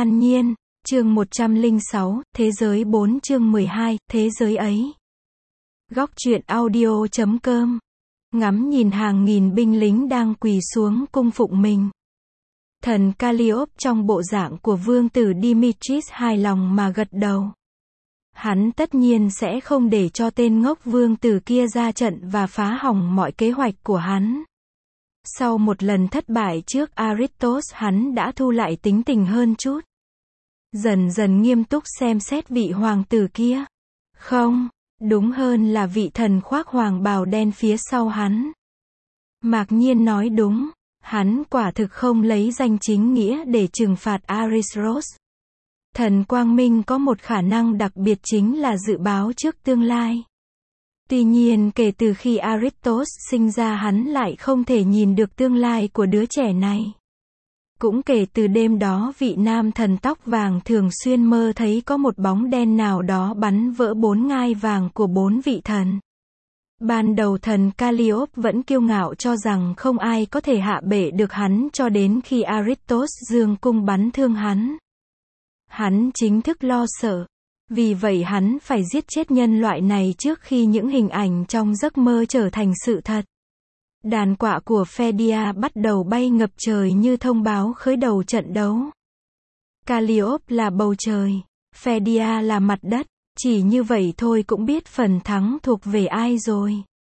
An Nhiên, chương 106, Thế giới 4 chương 12, Thế giới ấy. Góc truyện audio.com. Ngắm nhìn hàng nghìn binh lính đang quỳ xuống cung phụng mình. Thần Calliope trong bộ dạng của vương tử Dimitris hài lòng mà gật đầu. Hắn tất nhiên sẽ không để cho tên ngốc vương tử kia ra trận và phá hỏng mọi kế hoạch của hắn. Sau một lần thất bại trước Aristos, hắn đã thu lại tính tình hơn chút. Dần dần nghiêm túc xem xét vị hoàng tử kia. Không, đúng hơn là vị thần khoác hoàng bào đen phía sau hắn. Mạc Nhiên nói đúng, hắn quả thực không lấy danh chính nghĩa để trừng phạt Aristos. Thần Quang Minh có một khả năng đặc biệt chính là dự báo trước tương lai. Tuy nhiên kể từ khi Aristos sinh ra hắn lại không thể nhìn được tương lai của đứa trẻ này. Cũng kể từ đêm đó vị nam thần tóc vàng thường xuyên mơ thấy có một bóng đen nào đó bắn vỡ 4 ngai vàng của 4 vị thần. Ban đầu thần Calliope vẫn kiêu ngạo cho rằng không ai có thể hạ bệ được hắn cho đến khi Aristos giương cung bắn thương hắn. Hắn chính thức lo sợ. Vì vậy hắn phải giết chết nhân loại này trước khi những hình ảnh trong giấc mơ trở thành sự thật. Đàn quạ của Phedia bắt đầu bay ngập trời như thông báo khởi đầu trận đấu. Calliope là bầu trời, Phedia là mặt đất, chỉ như vậy thôi cũng biết phần thắng thuộc về ai rồi.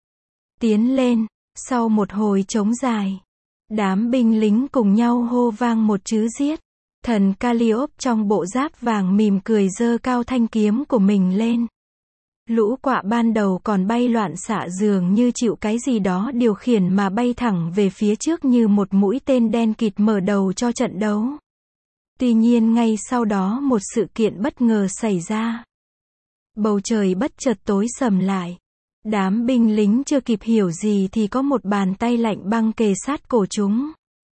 Tiến lên, sau một hồi chống dài, đám binh lính cùng nhau hô vang một chữ giết. Thần Calliope trong bộ giáp vàng mỉm cười giơ cao thanh kiếm của mình lên. Lũ quạ ban đầu còn bay loạn xạ dường như chịu cái gì đó điều khiển mà bay thẳng về phía trước như một mũi tên đen kịt mở đầu cho trận đấu. Tuy nhiên ngay sau đó một sự kiện bất ngờ xảy ra. Bầu trời bất chợt tối sầm lại. Đám binh lính chưa kịp hiểu gì thì có một bàn tay lạnh băng kề sát cổ chúng.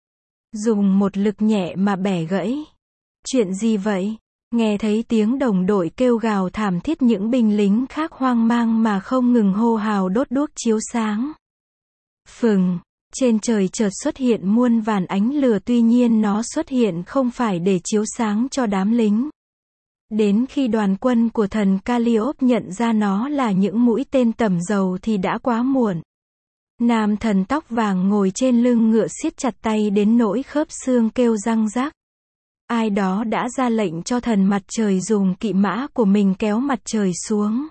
Dùng một lực nhẹ mà bẻ gãy. Chuyện gì vậy? Nghe thấy tiếng đồng đội kêu gào thảm thiết, những binh lính khác hoang mang mà không ngừng hô hào đốt đuốc chiếu sáng. Phừng, trên trời chợt xuất hiện muôn vàn ánh lửa, tuy nhiên nó xuất hiện không phải để chiếu sáng cho đám lính. Đến khi đoàn quân của thần Calliope nhận ra nó là những mũi tên tẩm dầu thì đã quá muộn. Nam thần tóc vàng ngồi trên lưng ngựa siết chặt tay đến nỗi khớp xương kêu răng rắc. Ai đó đã ra lệnh cho thần mặt trời dùng kỵ mã của mình kéo mặt trời xuống.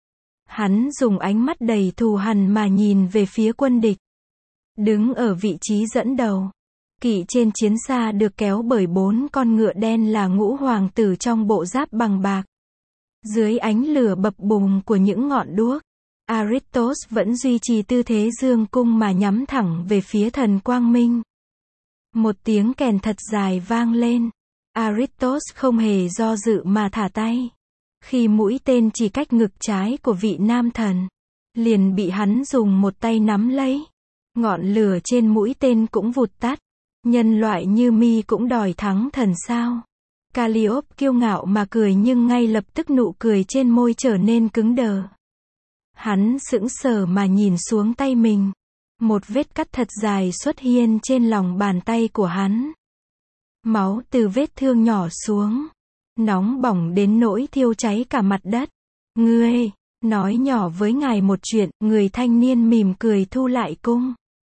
Hắn dùng ánh mắt đầy thù hằn mà nhìn về phía quân địch. Đứng ở vị trí dẫn đầu, kỵ trên chiến xa được kéo bởi 4 con ngựa đen là ngũ hoàng tử trong bộ giáp bằng bạc. Dưới ánh lửa bập bùng của những ngọn đuốc, Aristos vẫn duy trì tư thế dương cung mà nhắm thẳng về phía thần Quang Minh. Một tiếng kèn thật dài vang lên. Aristos không hề do dự mà thả tay. Khi mũi tên chỉ cách ngực trái của vị nam thần, liền bị hắn dùng một tay nắm lấy. Ngọn lửa trên mũi tên cũng vụt tắt. Nhân loại như mi cũng đòi thắng thần sao? Calliope kiêu ngạo mà cười, nhưng ngay lập tức nụ cười trên môi trở nên cứng đờ. Hắn sững sờ mà nhìn xuống tay mình. Một vết cắt thật dài xuất hiện trên lòng bàn tay của hắn. Máu từ vết thương nhỏ xuống. Nóng bỏng đến nỗi thiêu cháy cả mặt đất. Ngươi, nói nhỏ với ngài một chuyện, người thanh niên mỉm cười thu lại cung.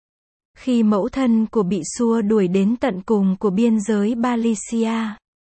Khi mẫu thân của bị xua đuổi đến tận cùng của biên giới Balicia,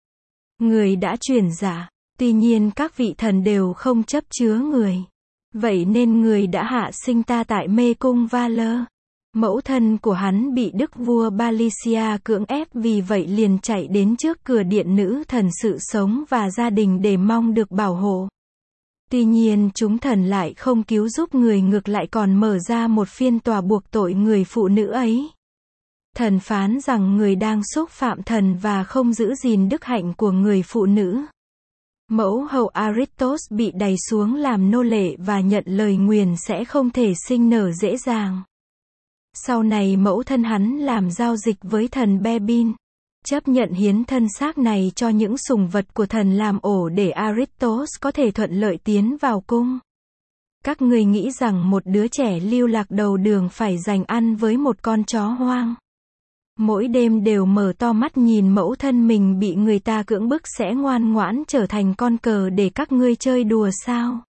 người đã truyền dạ. Tuy nhiên các vị thần đều không chấp chứa người. Vậy nên người đã hạ sinh ta tại mê cung Valor. Mẫu thân của hắn bị đức vua Balicia cưỡng ép, vì vậy liền chạy đến trước cửa điện nữ thần sự sống và gia đình để mong được bảo hộ. Tuy nhiên chúng thần lại không cứu giúp người, ngược lại còn mở ra một phiên tòa buộc tội người phụ nữ ấy. Thần phán rằng người đang xúc phạm thần và không giữ gìn đức hạnh của người phụ nữ. Mẫu hậu Aristos bị đày xuống làm nô lệ và nhận lời nguyền sẽ không thể sinh nở dễ dàng. Sau này mẫu thân hắn làm giao dịch với thần Bebin, chấp nhận hiến thân xác này cho những sùng vật của thần làm ổ để Aristos có thể thuận lợi tiến vào cung. Các ngươi nghĩ rằng một đứa trẻ lưu lạc đầu đường phải giành ăn với một con chó hoang? Mỗi đêm đều mở to mắt nhìn mẫu thân mình bị người ta cưỡng bức sẽ ngoan ngoãn trở thành con cờ để các ngươi chơi đùa sao?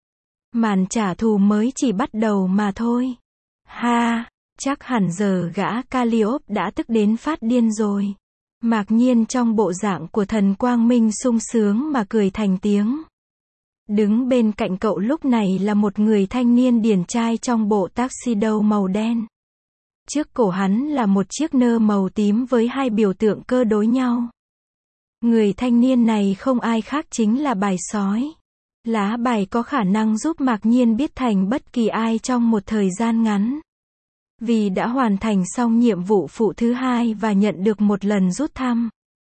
Màn trả thù mới chỉ bắt đầu mà thôi. Ha, chắc hẳn giờ gã Calliope đã tức đến phát điên rồi. Mạc Nhiên trong bộ dạng của thần quang minh sung sướng mà cười thành tiếng. Đứng bên cạnh cậu lúc này là một người thanh niên điển trai trong bộ tuxedo màu đen. Trước cổ hắn là một chiếc nơ màu tím với hai biểu tượng cơ đối nhau. Người thanh niên này không ai khác chính là bài sói. Lá bài có khả năng giúp Mạc Nhiên biết thành bất kỳ ai trong một thời gian ngắn. Vì đã hoàn thành xong nhiệm vụ phụ thứ 2 và nhận được một lần rút thăm.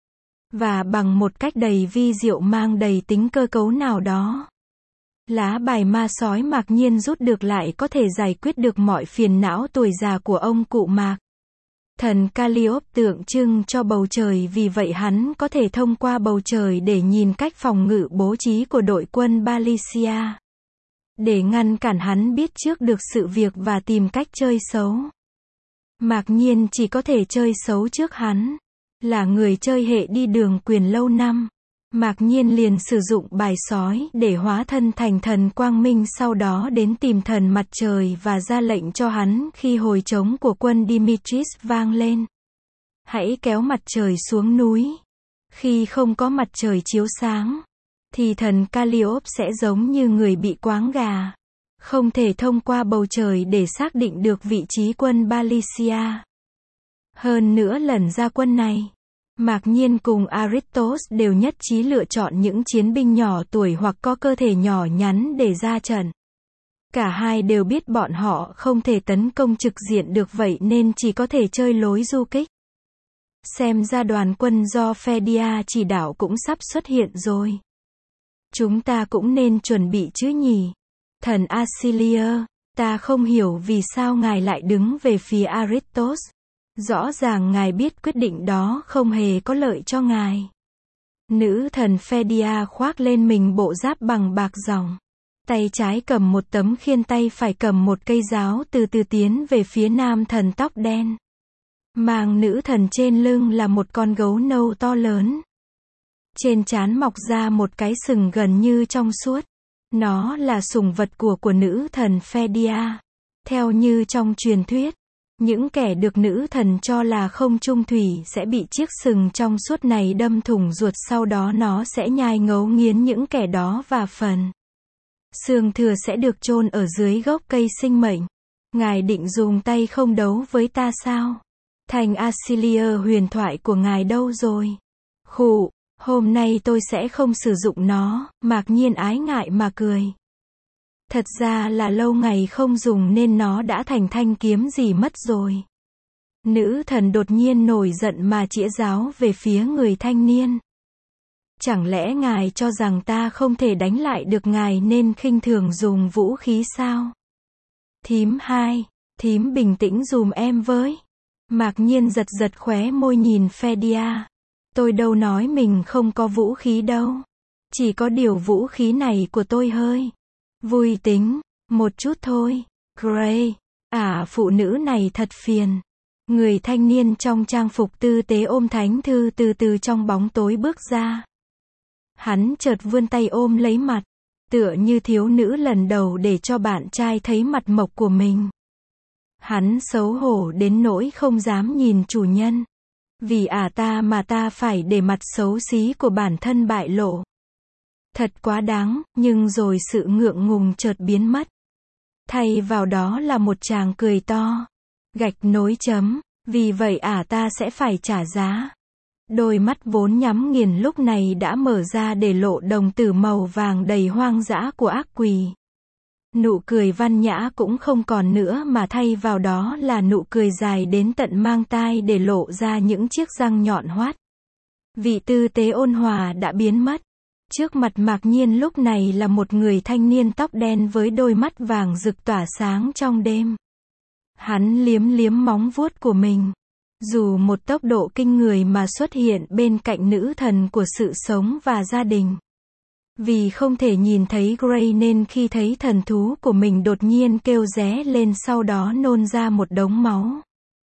Và bằng một cách đầy vi diệu mang đầy tính cơ cấu nào đó. Lá bài ma sói Mạc Nhiên rút được lại có thể giải quyết được mọi phiền não tuổi già của ông cụ Mạc. Thần Calliope tượng trưng cho bầu trời, vì vậy hắn có thể thông qua bầu trời để nhìn cách phòng ngự bố trí của đội quân Balicia. Để ngăn cản hắn biết trước được sự việc và tìm cách chơi xấu. Mạc Nhiên chỉ có thể chơi xấu trước hắn. Là người chơi hệ đi đường quyền lâu năm. Mạc Nhiên liền sử dụng bài sói để hóa thân thành thần quang minh, sau đó đến tìm thần mặt trời và ra lệnh cho hắn khi hồi trống của quân Dimitris vang lên. Hãy kéo mặt trời xuống núi. Khi không có mặt trời chiếu sáng, thì thần Calliope sẽ giống như người bị quáng gà. Không thể thông qua bầu trời để xác định được vị trí quân Balicia. Hơn nữa lần ra quân này, Mạc Nhiên cùng Aristos đều nhất trí lựa chọn những chiến binh nhỏ tuổi hoặc có cơ thể nhỏ nhắn để ra trận. Cả hai đều biết bọn họ không thể tấn công trực diện được, vậy nên chỉ có thể chơi lối du kích. Xem ra đoàn quân do Phedia chỉ đạo cũng sắp xuất hiện rồi. Chúng ta cũng nên chuẩn bị chứ nhỉ? Thần Asilia, ta không hiểu vì sao ngài lại đứng về phía Aristos. Rõ ràng ngài biết quyết định đó không hề có lợi cho ngài. Nữ thần Phedia khoác lên mình bộ giáp bằng bạc ròng. Tay trái cầm một tấm khiên, tay phải cầm một cây giáo, từ từ tiến về phía nam thần tóc đen. Mang nữ thần trên lưng là một con gấu nâu to lớn. Trên trán mọc ra một cái sừng gần như trong suốt. Nó là sủng vật của nữ thần Phedia. Theo như trong truyền thuyết, những kẻ được nữ thần cho là không trung thủy sẽ bị chiếc sừng trong suốt này đâm thủng ruột, sau đó nó sẽ nhai ngấu nghiến những kẻ đó và phần xương thừa sẽ được chôn ở dưới gốc cây sinh mệnh. Ngài định dùng tay không đấu với ta sao? Thành Asilia huyền thoại của ngài đâu rồi? Khụ, hôm nay tôi sẽ không sử dụng nó. Mạc Nhiên ái ngại mà cười. Thật ra là lâu ngày không dùng nên nó đã thành thanh kiếm gì mất rồi. Nữ thần đột nhiên nổi giận mà chĩa giáo về phía người thanh niên. Chẳng lẽ ngài cho rằng ta không thể đánh lại được ngài nên khinh thường dùng vũ khí sao? Thím hai, thím bình tĩnh dùm em với. Mạc Nhiên giật giật khóe môi nhìn Phedia. Tôi đâu nói mình không có vũ khí đâu. Chỉ có điều vũ khí này của tôi hơi vui tính một chút thôi. Gray, phụ nữ này thật phiền. Người thanh niên trong trang phục tư tế ôm thánh thư từ từ trong bóng tối bước ra. Hắn chợt vươn tay ôm lấy mặt, tựa như thiếu nữ lần đầu để cho bạn trai thấy mặt mộc của mình. Hắn xấu hổ đến nỗi không dám nhìn chủ nhân. Vì ta mà ta phải để mặt xấu xí của bản thân bại lộ. Thật quá đáng, nhưng rồi sự ngượng ngùng chợt biến mất. Thay vào đó là một tràng cười to. Gạch nối chấm, vì vậy ta sẽ phải trả giá. Đôi mắt vốn nhắm nghiền lúc này đã mở ra để lộ đồng tử màu vàng đầy hoang dã của ác quỷ. Nụ cười văn nhã cũng không còn nữa mà thay vào đó là nụ cười dài đến tận mang tai để lộ ra những chiếc răng nhọn hoắt. Vị tư tế ôn hòa đã biến mất. Trước mặt Mạc Nhiên lúc này là một người thanh niên tóc đen với đôi mắt vàng rực tỏa sáng trong đêm. Hắn liếm liếm móng vuốt của mình. Dù một tốc độ kinh người mà xuất hiện bên cạnh nữ thần của sự sống và gia đình. Vì không thể nhìn thấy Gray nên khi thấy thần thú của mình đột nhiên kêu ré lên, sau đó nôn ra một đống máu.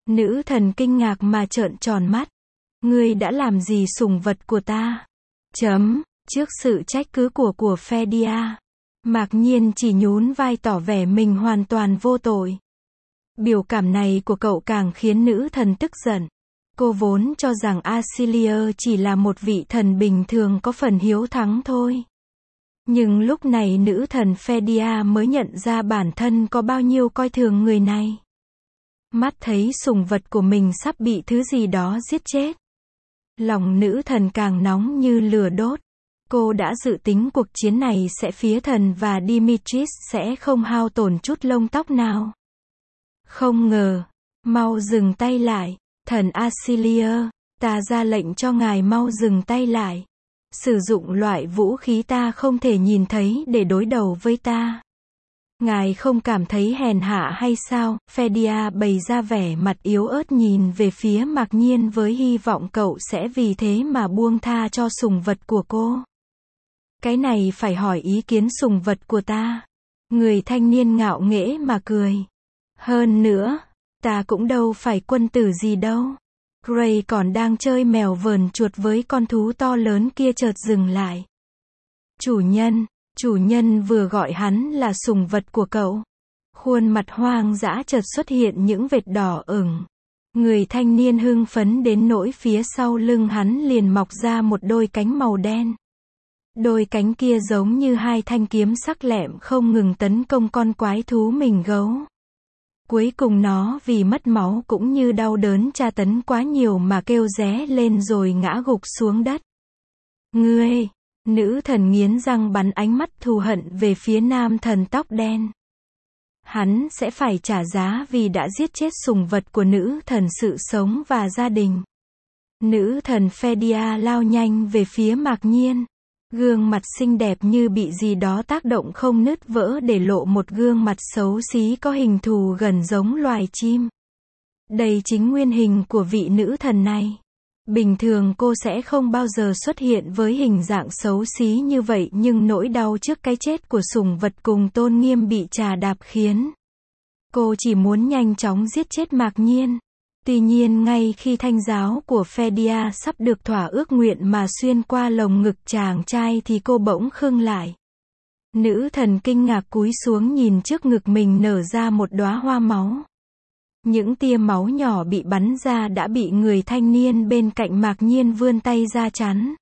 Nữ thần kinh ngạc mà trợn tròn mắt. Ngươi đã làm gì sủng vật của ta? Trước sự trách cứ của Fedia, Mạc Nhiên chỉ nhún vai tỏ vẻ mình hoàn toàn vô tội. Biểu cảm này của cậu càng khiến nữ thần tức giận. Cô vốn cho rằng Acilia chỉ là một vị thần bình thường có phần hiếu thắng thôi. Nhưng lúc này nữ thần Fedia mới nhận ra bản thân có bao nhiêu coi thường người này. Mắt thấy sủng vật của mình sắp bị thứ gì đó giết chết. Lòng nữ thần càng nóng như lửa đốt. Cô đã dự tính cuộc chiến này sẽ phía thần và Dimitris sẽ không hao tổn chút lông tóc nào. Không ngờ, mau dừng tay lại, thần Acilia, ta ra lệnh cho ngài mau dừng tay lại. Sử dụng loại vũ khí ta không thể nhìn thấy để đối đầu với ta. Ngài không cảm thấy hèn hạ hay sao? Fedia bày ra vẻ mặt yếu ớt nhìn về phía Mạc Nhiên với hy vọng cậu sẽ vì thế mà buông tha cho sủng vật của cô. Cái này phải hỏi ý kiến sủng vật của ta. Người thanh niên ngạo nghễ mà cười. Hơn nữa, ta cũng đâu phải quân tử gì đâu. Gray còn đang chơi mèo vờn chuột với con thú to lớn kia chợt dừng lại. Chủ nhân vừa gọi hắn là sủng vật của cậu. Khuôn mặt hoang dã chợt xuất hiện những vệt đỏ ửng. Người thanh niên hưng phấn đến nỗi phía sau lưng hắn liền mọc ra một đôi cánh màu đen. Đôi cánh kia giống như hai thanh kiếm sắc lẹm không ngừng tấn công con quái thú mình gấu. Cuối cùng nó vì mất máu cũng như đau đớn tra tấn quá nhiều mà kêu ré lên rồi ngã gục xuống đất. Ngươi! Nữ thần nghiến răng bắn ánh mắt thù hận về phía nam thần tóc đen. Hắn sẽ phải trả giá vì đã giết chết sủng vật của nữ thần sự sống và gia đình. Nữ thần Fedia lao nhanh về phía Mạc Nhiên. Gương mặt xinh đẹp như bị gì đó tác động không nứt vỡ để lộ một gương mặt xấu xí có hình thù gần giống loài chim. Đây chính nguyên hình của vị nữ thần này. Bình thường cô sẽ không bao giờ xuất hiện với hình dạng xấu xí như vậy nhưng nỗi đau trước cái chết của sủng vật cùng tôn nghiêm bị trà đạp khiến cô chỉ muốn nhanh chóng giết chết Mạc Nhiên. Tuy nhiên ngay khi thanh giáo của Fedia sắp được thỏa ước nguyện mà xuyên qua lồng ngực chàng trai thì cô bỗng khựng lại. Nữ thần kinh ngạc cúi xuống nhìn trước ngực mình nở ra một đóa hoa máu. Những tia máu nhỏ bị bắn ra đã bị người thanh niên bên cạnh Mạc Nhiên vươn tay ra chắn.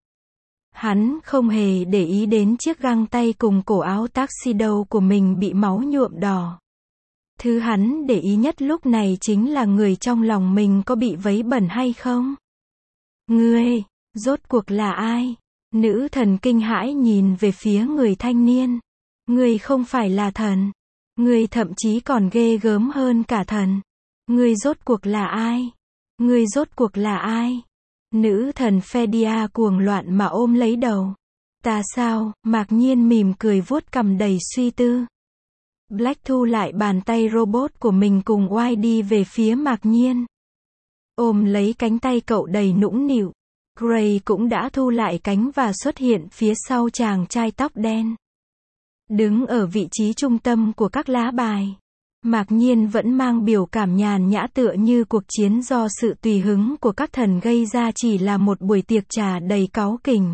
Hắn không hề để ý đến chiếc găng tay cùng cổ áo tuxedo của mình bị máu nhuộm đỏ. Thứ hắn để ý nhất lúc này chính là người trong lòng mình có bị vấy bẩn hay không. Ngươi, rốt cuộc là ai? Nữ thần kinh hãi nhìn về phía người thanh niên. Ngươi không phải là thần. Ngươi thậm chí còn ghê gớm hơn cả thần. Ngươi rốt cuộc là ai? Ngươi rốt cuộc là ai? Nữ thần Fedia cuồng loạn mà ôm lấy đầu. Ta sao? Mạc Nhiên mỉm cười vuốt cằm đầy suy tư. Black thu lại bàn tay robot của mình cùng oai đi về phía Mạc Nhiên. Ôm lấy cánh tay cậu đầy nũng nịu. Gray cũng đã thu lại cánh và xuất hiện phía sau chàng trai tóc đen. Đứng ở vị trí trung tâm của các lá bài. Mạc Nhiên vẫn mang biểu cảm nhàn nhã tựa như cuộc chiến do sự tùy hứng của các thần gây ra chỉ là một buổi tiệc trà đầy cáu kỉnh.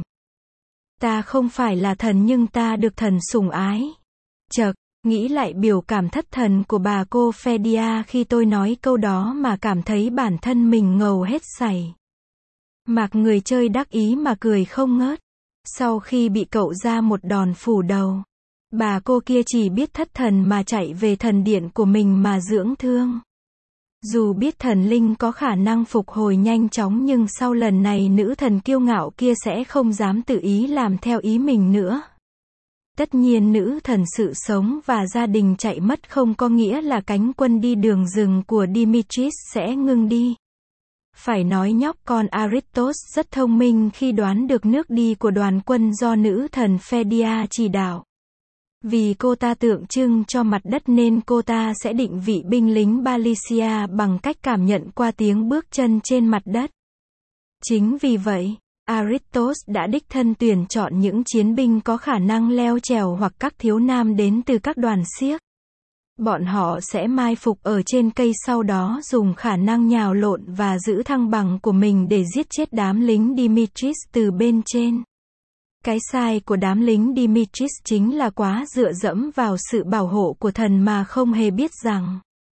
Ta không phải là thần nhưng ta được thần sủng ái. Chậc, nghĩ lại biểu cảm thất thần của bà cô Fedia khi tôi nói câu đó mà cảm thấy bản thân mình ngầu hết sảy. Mạc người chơi đắc ý mà cười không ngớt. Sau khi bị cậu ra một đòn phủ đầu. Bà cô kia chỉ biết thất thần mà chạy về thần điện của mình mà dưỡng thương. Dù biết thần linh có khả năng phục hồi nhanh chóng nhưng sau lần này nữ thần kiêu ngạo kia sẽ không dám tự ý làm theo ý mình nữa. Tất nhiên nữ thần sự sống và gia đình chạy mất không có nghĩa là cánh quân đi đường rừng của Dimitris sẽ ngưng đi. Phải nói nhóc con Aristos rất thông minh khi đoán được nước đi của đoàn quân do nữ thần Fedia chỉ đạo. Vì cô ta tượng trưng cho mặt đất nên cô ta sẽ định vị binh lính Balicia bằng cách cảm nhận qua tiếng bước chân trên mặt đất. Chính vì vậy, Aristos đã đích thân tuyển chọn những chiến binh có khả năng leo trèo hoặc các thiếu nam đến từ các đoàn xiếc. Bọn họ sẽ mai phục ở trên cây, sau đó dùng khả năng nhào lộn và giữ thăng bằng của mình để giết chết đám lính Dimitris từ bên trên. Cái sai của đám lính Dimitris chính là quá dựa dẫm vào sự bảo hộ của thần mà không hề biết rằng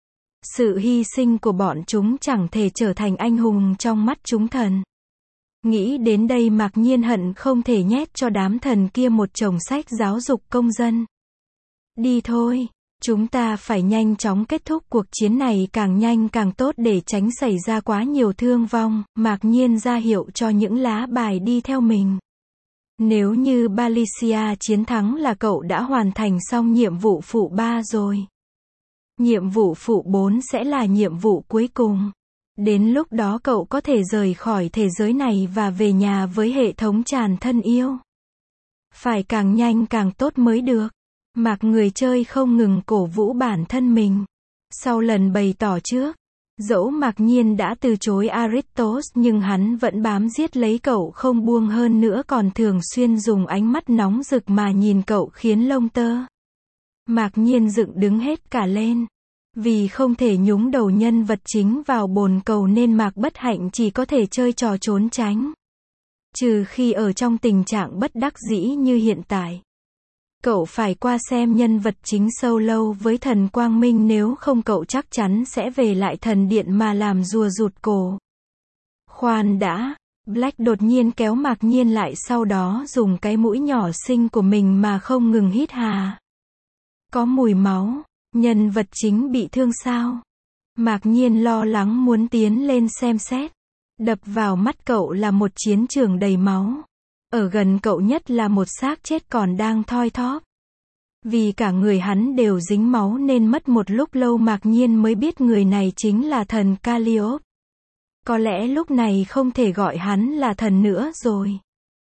sự hy sinh của bọn chúng chẳng thể trở thành anh hùng trong mắt chúng thần. Nghĩ đến đây Mạc Nhiên hận không thể nhét cho đám thần kia một chồng sách giáo dục công dân. Đi thôi, chúng ta phải nhanh chóng kết thúc cuộc chiến này, càng nhanh càng tốt để tránh xảy ra quá nhiều thương vong. Mạc Nhiên ra hiệu cho những lá bài đi theo mình. Nếu như Balicia chiến thắng là cậu đã hoàn thành xong nhiệm vụ phụ 3 rồi. Nhiệm vụ phụ 4 sẽ là nhiệm vụ cuối cùng. Đến lúc đó cậu có thể rời khỏi thế giới này và về nhà với hệ thống tràn thân yêu. Phải càng nhanh càng tốt mới được. Mạc người chơi không ngừng cổ vũ bản thân mình. Sau lần bày tỏ trước, dẫu Mạc Nhiên đã từ chối Aristos nhưng hắn vẫn bám giết lấy cậu không buông, hơn nữa còn thường xuyên dùng ánh mắt nóng rực mà nhìn cậu khiến lông tơ Mạc Nhiên dựng đứng hết cả lên. Vì không thể nhúng đầu nhân vật chính vào bồn cầu nên Mạc Bất Hạnh chỉ có thể chơi trò trốn tránh. Trừ khi ở trong tình trạng bất đắc dĩ như hiện tại. Cậu phải qua xem nhân vật chính solo với thần Quang Minh, nếu không cậu chắc chắn sẽ về lại thần điện mà làm rùa rụt cổ. Khoan đã, Black đột nhiên kéo Mạc Nhiên lại, sau đó dùng cái mũi nhỏ xinh của mình mà không ngừng hít hà. Có mùi máu, nhân vật chính bị thương sao? Mạc Nhiên lo lắng muốn tiến lên xem xét. Đập vào mắt cậu là một chiến trường đầy máu. Ở gần cậu nhất là một xác chết còn đang thoi thóp. Vì cả người hắn đều dính máu nên mất một lúc lâu Mạc Nhiên mới biết người này chính là thần Calliope. Có lẽ lúc này không thể gọi hắn là thần nữa rồi.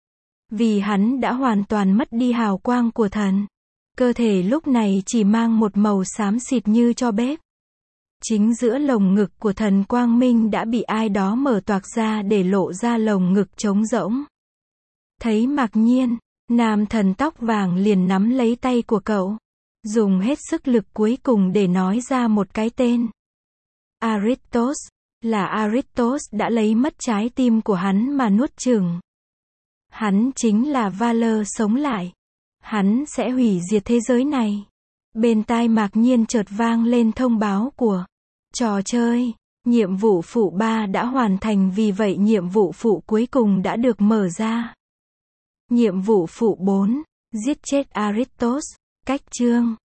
Vì hắn đã hoàn toàn mất đi hào quang của thần. Cơ thể lúc này chỉ mang một màu xám xịt như tro bếp. Chính giữa lồng ngực của thần Quang Minh đã bị ai đó mở toạc ra để lộ ra lồng ngực trống rỗng. Thấy Mạc Nhiên, nam thần tóc vàng liền nắm lấy tay của cậu, dùng hết sức lực cuối cùng để nói ra một cái tên. Aristos, là Aristos đã lấy mất trái tim của hắn mà nuốt chửng. Hắn chính là Valor sống lại. Hắn sẽ hủy diệt thế giới này. Bên tai Mạc Nhiên chợt vang lên thông báo của trò chơi. Nhiệm vụ phụ 3 đã hoàn thành, vì vậy nhiệm vụ phụ cuối cùng đã được mở ra. Nhiệm vụ phụ 4, giết chết Aristos, cách chương.